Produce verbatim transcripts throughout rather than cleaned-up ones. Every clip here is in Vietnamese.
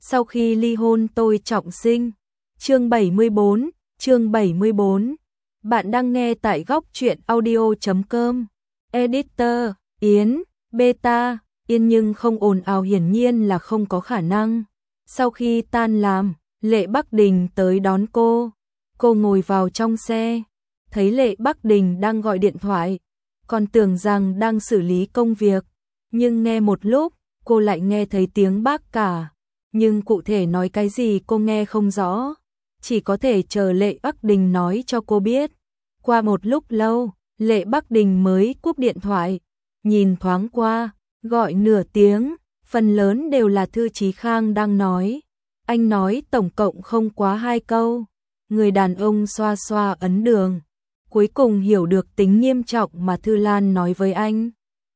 Sau khi ly hôn tôi trọng sinh. Chương bảy mươi bốn, chương bảy mươi bốn. Bạn đang nghe tại góc truyện audio chấm com. Editor, Yến, Beta, Yên nhưng không ồn ào hiển nhiên là không có khả năng. Sau khi tan làm, Lệ Bắc Đình tới đón cô. Cô ngồi vào trong xe, thấy Lệ Bắc Đình đang gọi điện thoại, còn tưởng rằng đang xử lý công việc, nhưng nghe một lúc, cô lại nghe thấy tiếng bác cả, nhưng cụ thể nói cái gì cô nghe không rõ, chỉ có thể chờ Lệ Bắc Đình nói cho cô biết. Qua một lúc lâu, Lệ Bắc Đình mới cúp điện thoại, nhìn thoáng qua, gọi nửa tiếng, phần lớn đều là Thư Chí Khang đang nói. Anh nói tổng cộng không quá hai câu. Người đàn ông xoa xoa ấn đường, cuối cùng hiểu được tính nghiêm trọng mà Thư Lan nói với anh.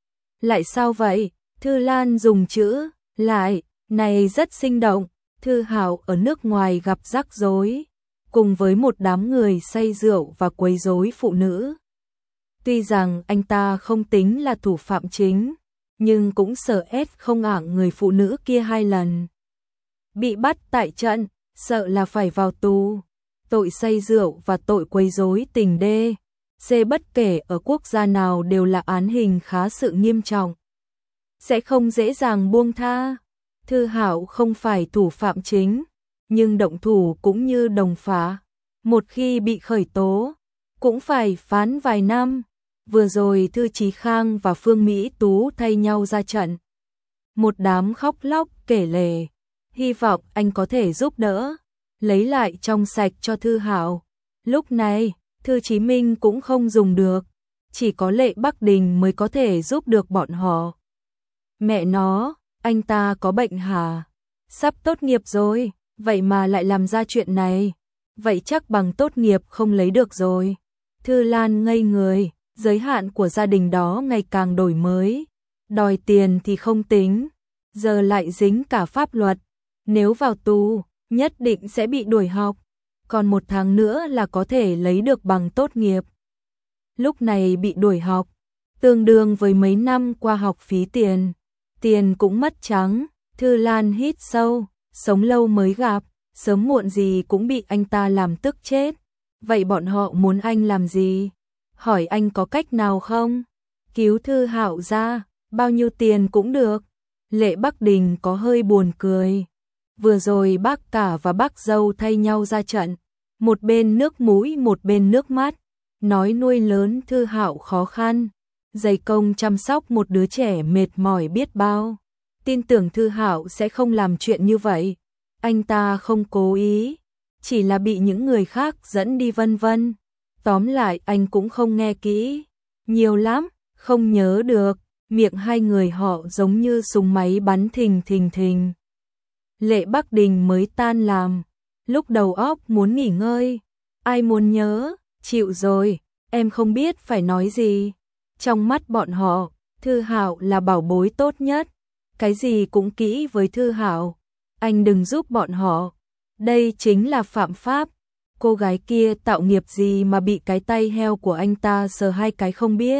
Lại sao vậy? Thư Lan dùng chữ lại này rất sinh động. Thư Hạo ở nước ngoài gặp rắc rối, cùng với một đám người say rượu và quấy rối phụ nữ. Tuy rằng anh ta không tính là thủ phạm chính, nhưng cũng sợ ép không ảng người phụ nữ kia hai lần. Bị bắt tại trận, sợ là phải vào tù. Tội say rượu và tội quấy rối tình đê, xê bất kể ở quốc gia nào đều là án hình khá sự nghiêm trọng, sẽ không dễ dàng buông tha. Thư Hạo không phải thủ phạm chính, nhưng động thủ cũng như đồng phạm, một khi bị khởi tố, cũng phải phán vài năm. Vừa rồi Thư Chí Khang và Phương Mỹ Tú thay nhau ra trận, một đám khóc lóc kể lể, hy vọng anh có thể giúp đỡ, lấy lại trong sạch cho Thư Hạo. Lúc này, Thư Chí Minh cũng không dùng được, chỉ có Lệ Bắc Đình mới có thể giúp được bọn họ. Mẹ nó, anh ta có bệnh hả? Sắp tốt nghiệp rồi, vậy mà lại làm ra chuyện này. Vậy chắc bằng tốt nghiệp không lấy được rồi. Thư Lan ngây người, giới hạn của gia đình đó ngày càng đổi mới. Đòi tiền thì không tính, giờ lại dính cả pháp luật. Nếu vào tù, nhất định sẽ bị đuổi học. Còn một tháng nữa là có thể lấy được bằng tốt nghiệp. Lúc này bị đuổi học, tương đương với mấy năm qua học phí tiền. Tiền cũng mất trắng. Thư Lan hít sâu, sống lâu mới gặp, sớm muộn gì cũng bị anh ta làm tức chết. Vậy bọn họ muốn anh làm gì? Hỏi anh có cách nào không? Cứu Thư Hạo ra, bao nhiêu tiền cũng được. Lệ Bắc Đình có hơi buồn cười. Vừa rồi bác cả và bác dâu thay nhau ra trận, một bên nước mũi một bên nước mắt, nói nuôi lớn Thư Hạo khó khăn, dày công chăm sóc một đứa trẻ mệt mỏi biết bao. Tin tưởng Thư Hạo sẽ không làm chuyện như vậy, anh ta không cố ý, chỉ là bị những người khác dẫn đi vân vân. Tóm lại anh cũng không nghe kỹ, nhiều lắm, không nhớ được, miệng hai người họ giống như súng máy bắn thình thình thình. Lệ Bắc Đình mới tan làm, lúc đầu óc muốn nghỉ ngơi, ai muốn nhớ, chịu rồi, em không biết phải nói gì. Trong mắt bọn họ, Thư Hạo là bảo bối tốt nhất, cái gì cũng kỹ với Thư Hạo, anh đừng giúp bọn họ, đây chính là phạm pháp. Cô gái kia tạo nghiệp gì mà bị cái tay heo của anh ta sờ hai cái không biết.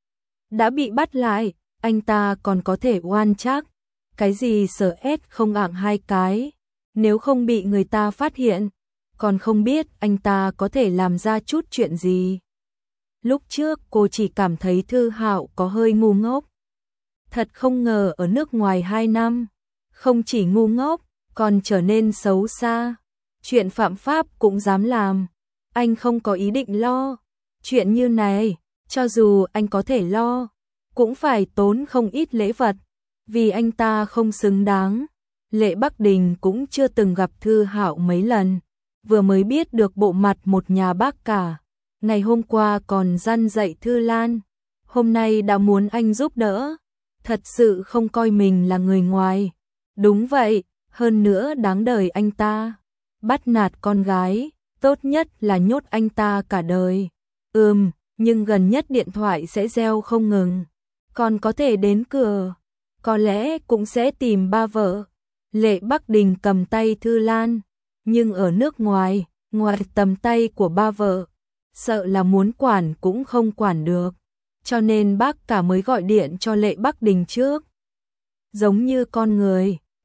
Đã bị bắt lại, anh ta còn có thể oan chắc. Cái gì sờ ép không ảng hai cái, nếu không bị người ta phát hiện, còn không biết anh ta có thể làm ra chút chuyện gì. Lúc trước cô chỉ cảm thấy Thư Hạo có hơi ngu ngốc. Thật không ngờ ở nước ngoài hai năm, không chỉ ngu ngốc, còn trở nên xấu xa. Chuyện phạm pháp cũng dám làm. Anh không có ý định lo. Chuyện như này, cho dù anh có thể lo, cũng phải tốn không ít lễ vật, vì anh ta không xứng đáng. Lệ Bắc Đình cũng chưa từng gặp Thư Hạo mấy lần, vừa mới biết được bộ mặt một nhà bác cả. Ngày hôm qua còn răn dạy Thư Lan, hôm nay đã muốn anh giúp đỡ, thật sự không coi mình là người ngoài. Đúng vậy, hơn nữa đáng đời anh ta. Bắt nạt con gái, tốt nhất là nhốt anh ta cả đời. Ừm, nhưng gần nhất điện thoại sẽ reo không ngừng, còn có thể đến cửa, có lẽ cũng sẽ tìm ba vợ. Lệ Bắc Đình cầm tay Thư Lan, nhưng ở nước ngoài, ngoài tầm tay của ba vợ, sợ là muốn quản cũng không quản được, cho nên bác cả mới gọi điện cho Lệ Bắc Đình trước. Giống như con người,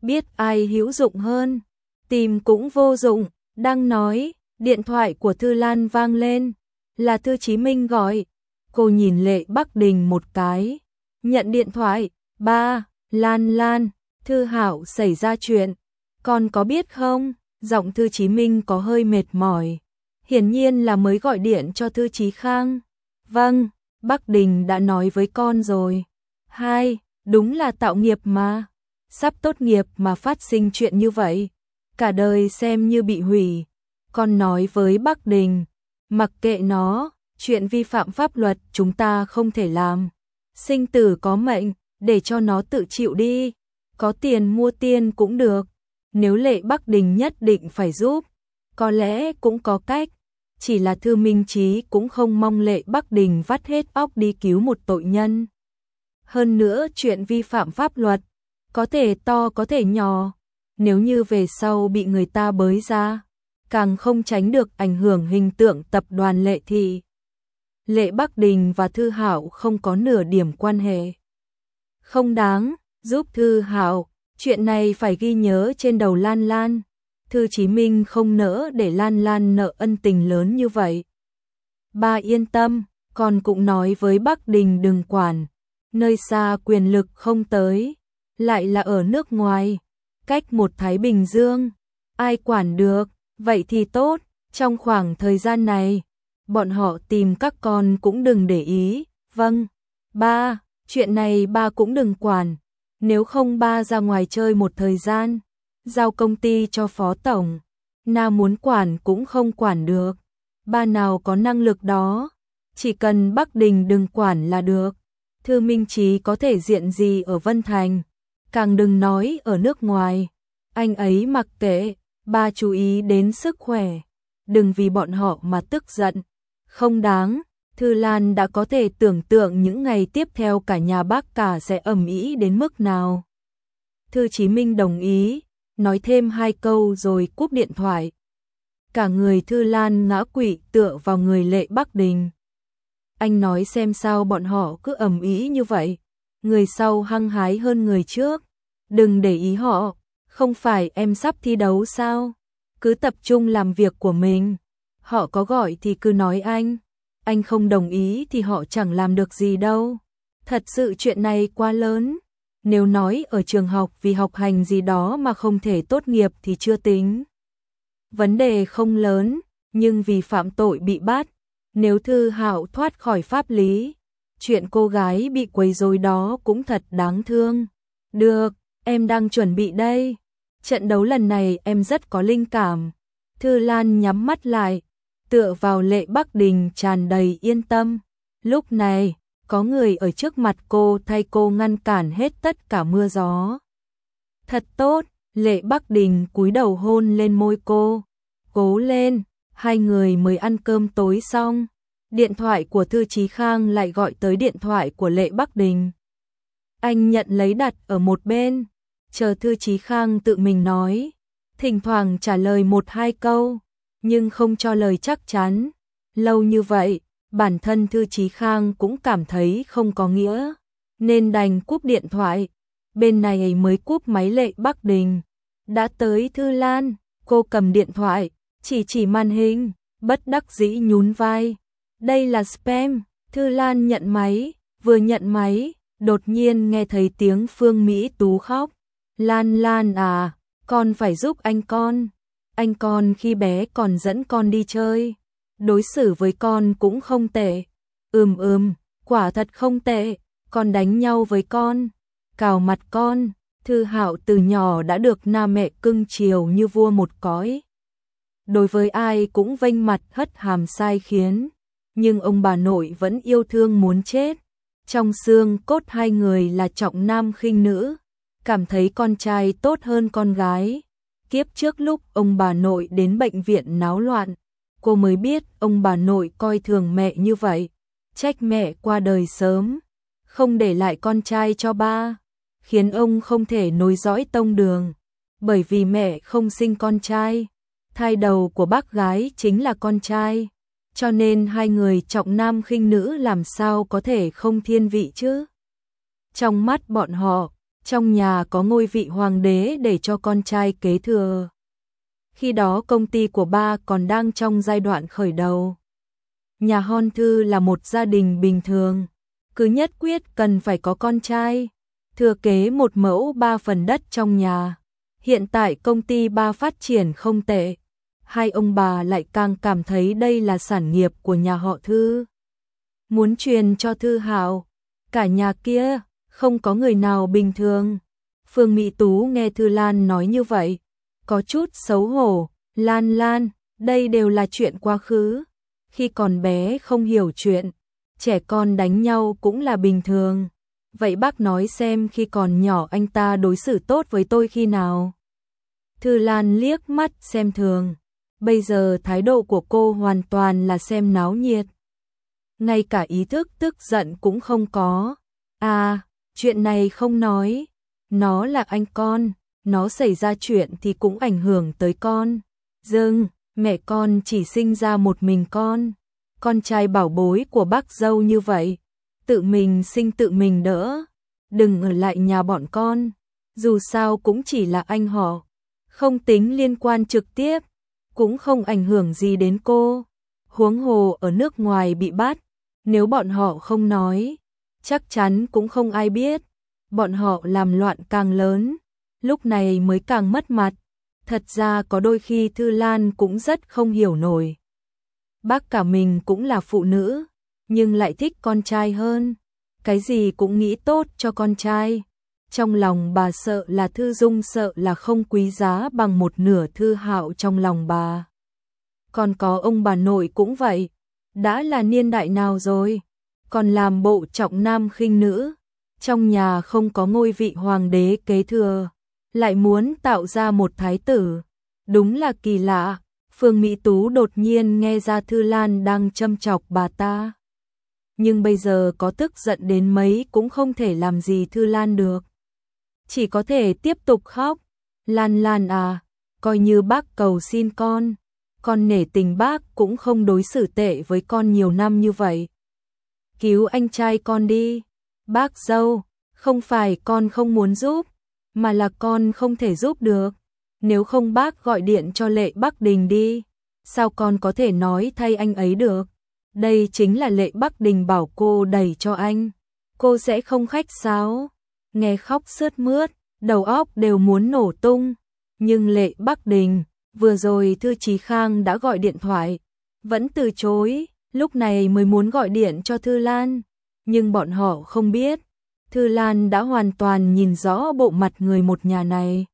biết ai hữu dụng hơn, tìm cũng vô dụng. Đang nói, điện thoại của Thư Lan vang lên, là Thư Chí Minh gọi. Cô nhìn Lệ Bắc Đình một cái, nhận điện thoại. Ba, Lan Lan, Thư Hạo xảy ra chuyện, con có biết không? Giọng Thư Chí Minh có hơi mệt mỏi, hiển nhiên là mới gọi điện cho Thư Chí Khang. Vâng, Bắc Đình đã nói với con rồi. Hai, đúng là tạo nghiệp mà, sắp tốt nghiệp mà phát sinh chuyện như vậy, cả đời xem như bị hủy. Con nói với Bắc Đình, mặc kệ nó, chuyện vi phạm pháp luật chúng ta không thể làm. Sinh tử có mệnh, để cho nó tự chịu đi, có tiền mua tiền cũng được. Nếu Lệ Bắc Đình nhất định phải giúp, có lẽ cũng có cách, chỉ là Thư Minh Chí cũng không mong Lệ Bắc Đình vắt hết óc đi cứu một tội nhân. Hơn nữa chuyện vi phạm pháp luật, có thể to có thể nhỏ, nếu như về sau bị người ta bới ra, càng không tránh được ảnh hưởng hình tượng tập đoàn Lệ Thị. Lệ Bắc Đình và Thư Hạo không có nửa điểm quan hệ. Không đáng, giúp Thư Hạo, chuyện này phải ghi nhớ trên đầu Lan Lan. Thư Chí Minh không nỡ để Lan Lan nợ ân tình lớn như vậy. Ba yên tâm, con cũng nói với Bắc Đình đừng quản, nơi xa quyền lực không tới, lại là ở nước ngoài, cách một Thái Bình Dương, ai quản được, vậy thì tốt, trong khoảng thời gian này, bọn họ tìm các con cũng đừng để ý. Vâng, ba, chuyện này ba cũng đừng quản, nếu không ba ra ngoài chơi một thời gian, giao công ty cho phó tổng, nào muốn quản cũng không quản được, ba nào có năng lực đó, chỉ cần Bắc Đình đừng quản là được. Thư Minh Chí có thể diện gì ở Vân Thành, càng đừng nói ở nước ngoài, anh ấy mặc kệ, ba chú ý đến sức khỏe, đừng vì bọn họ mà tức giận, không đáng. Thư Lan đã có thể tưởng tượng những ngày tiếp theo cả nhà bác cả sẽ ầm ĩ đến mức nào. Thư Chí Minh đồng ý, nói thêm hai câu rồi cúp điện thoại. Cả người Thư Lan ngã quỵ tựa vào người Lệ Bắc Đình. Anh nói xem sao bọn họ cứ ầm ĩ như vậy, người sau hăng hái hơn người trước, đừng để ý họ, không phải em sắp thi đấu sao, cứ tập trung làm việc của mình, họ có gọi thì cứ nói anh. Anh không đồng ý thì họ chẳng làm được gì đâu. Thật sự chuyện này quá lớn. Nếu nói ở trường học vì học hành gì đó mà không thể tốt nghiệp thì chưa tính. Vấn đề không lớn, nhưng vì phạm tội bị bắt, nếu Thư Hạo thoát khỏi pháp lý, chuyện cô gái bị quấy rối đó cũng thật đáng thương. Được, em đang chuẩn bị đây. Trận đấu lần này em rất có linh cảm. Thư Lan nhắm mắt lại, tựa vào Lệ Bắc Đình tràn đầy yên tâm. Lúc này, có người ở trước mặt cô thay cô ngăn cản hết tất cả mưa gió. Thật tốt, Lệ Bắc Đình cúi đầu hôn lên môi cô. Cố lên, hai người mới ăn cơm tối xong. Điện thoại của Thư Chí Khang lại gọi tới điện thoại của Lệ Bắc Đình. Anh nhận lấy đặt ở một bên, chờ Thư Chí Khang tự mình nói. Thỉnh thoảng trả lời một hai câu, nhưng không cho lời chắc chắn. Lâu như vậy, bản thân Thư Chí Khang cũng cảm thấy không có nghĩa, nên đành cúp điện thoại. Bên này mới cúp máy Lệ Bắc Đình. Đã tới Thư Lan, cô cầm điện thoại, chỉ chỉ màn hình, bất đắc dĩ nhún vai. Đây là spam. Thư Lan nhận máy, vừa nhận máy, đột nhiên nghe thấy tiếng Phương Mỹ Tú khóc. Lan Lan à, con phải giúp anh con. Anh con khi bé còn dẫn con đi chơi, đối xử với con cũng không tệ. Ừm ừm, quả thật không tệ, con đánh nhau với con, cào mặt con. Thư Hạo từ nhỏ đã được na mẹ cưng chiều như vua một cõi. Đối với ai cũng vênh mặt hất hàm sai khiến, nhưng ông bà nội vẫn yêu thương muốn chết. Trong xương cốt hai người là trọng nam khinh nữ, cảm thấy con trai tốt hơn con gái. Kiếp trước lúc ông bà nội đến bệnh viện náo loạn, cô mới biết ông bà nội coi thường mẹ như vậy, trách mẹ qua đời sớm, không để lại con trai cho ba, khiến ông không thể nối dõi tông đường, bởi vì mẹ không sinh con trai, thai đầu của bác gái chính là con trai, cho nên hai người trọng nam khinh nữ làm sao có thể không thiên vị chứ. Trong mắt bọn họ, trong nhà có ngôi vị hoàng đế để cho con trai kế thừa. Khi đó công ty của ba còn đang trong giai đoạn khởi đầu. Nhà Hon Thư là một gia đình bình thường, cứ nhất quyết cần phải có con trai, thừa kế một mẫu ba phần đất trong nhà. Hiện tại công ty ba phát triển không tệ, hai ông bà lại càng cảm thấy đây là sản nghiệp của nhà họ Thư. Muốn truyền cho Thư Hạo, cả nhà kia, không có người nào bình thường. Phương Mỹ Tú nghe Thư Lan nói như vậy, có chút xấu hổ. Lan Lan, đây đều là chuyện quá khứ. Khi còn bé không hiểu chuyện, trẻ con đánh nhau cũng là bình thường. Vậy bác nói xem khi còn nhỏ anh ta đối xử tốt với tôi khi nào? Thư Lan liếc mắt xem thường. Bây giờ thái độ của cô hoàn toàn là xem náo nhiệt. Ngay cả ý thức tức giận cũng không có. À, chuyện này không nói. Nó là anh con, nó xảy ra chuyện thì cũng ảnh hưởng tới con. Dưng, mẹ con chỉ sinh ra một mình con. Con trai bảo bối của bác dâu như vậy, tự mình sinh tự mình đỡ. Đừng ở lại nhà bọn con, dù sao cũng chỉ là anh họ, không tính liên quan trực tiếp, cũng không ảnh hưởng gì đến cô. Huống hồ ở nước ngoài bị bắt, nếu bọn họ không nói, chắc chắn cũng không ai biết. Bọn họ làm loạn càng lớn, lúc này mới càng mất mặt. Thật ra có đôi khi Thư Lan cũng rất không hiểu nổi. Bác cả mình cũng là phụ nữ, nhưng lại thích con trai hơn. Cái gì cũng nghĩ tốt cho con trai. Trong lòng bà sợ là Thư Dung sợ là không quý giá bằng một nửa Thư Hạo trong lòng bà. Còn có ông bà nội cũng vậy. Đã là niên đại nào rồi, còn làm bộ trọng nam khinh nữ. Trong nhà không có ngôi vị hoàng đế kế thừa, lại muốn tạo ra một thái tử. Đúng là kỳ lạ. Phương Mỹ Tú đột nhiên nghe ra Thư Lan đang châm chọc bà ta. Nhưng bây giờ có tức giận đến mấy cũng không thể làm gì Thư Lan được. Chỉ có thể tiếp tục khóc. Lan Lan à, coi như bác cầu xin con. Con nể tình bác cũng không đối xử tệ với con nhiều năm như vậy. Cứu anh trai con đi. Bác dâu, không phải con không muốn giúp, mà là con không thể giúp được. Nếu không bác gọi điện cho Lệ Bắc Đình đi. Sao con có thể nói thay anh ấy được? Đây chính là Lệ Bắc Đình bảo cô đẩy cho anh. Cô sẽ không khách sáo. Nghe khóc sướt mướt, đầu óc đều muốn nổ tung. Nhưng Lệ Bắc Đình, vừa rồi Thư Chí Khang đã gọi điện thoại, vẫn từ chối, lúc này mới muốn gọi điện cho Thư Lan. Nhưng bọn họ không biết, Thư Lan đã hoàn toàn nhìn rõ bộ mặt người một nhà này.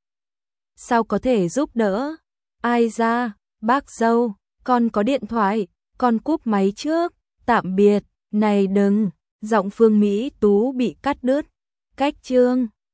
Sao có thể giúp đỡ? Ai ra, bác dâu, con có điện thoại, con cúp máy trước, tạm biệt, này đừng, giọng Phương Mỹ Tú bị cắt đứt. Cách chương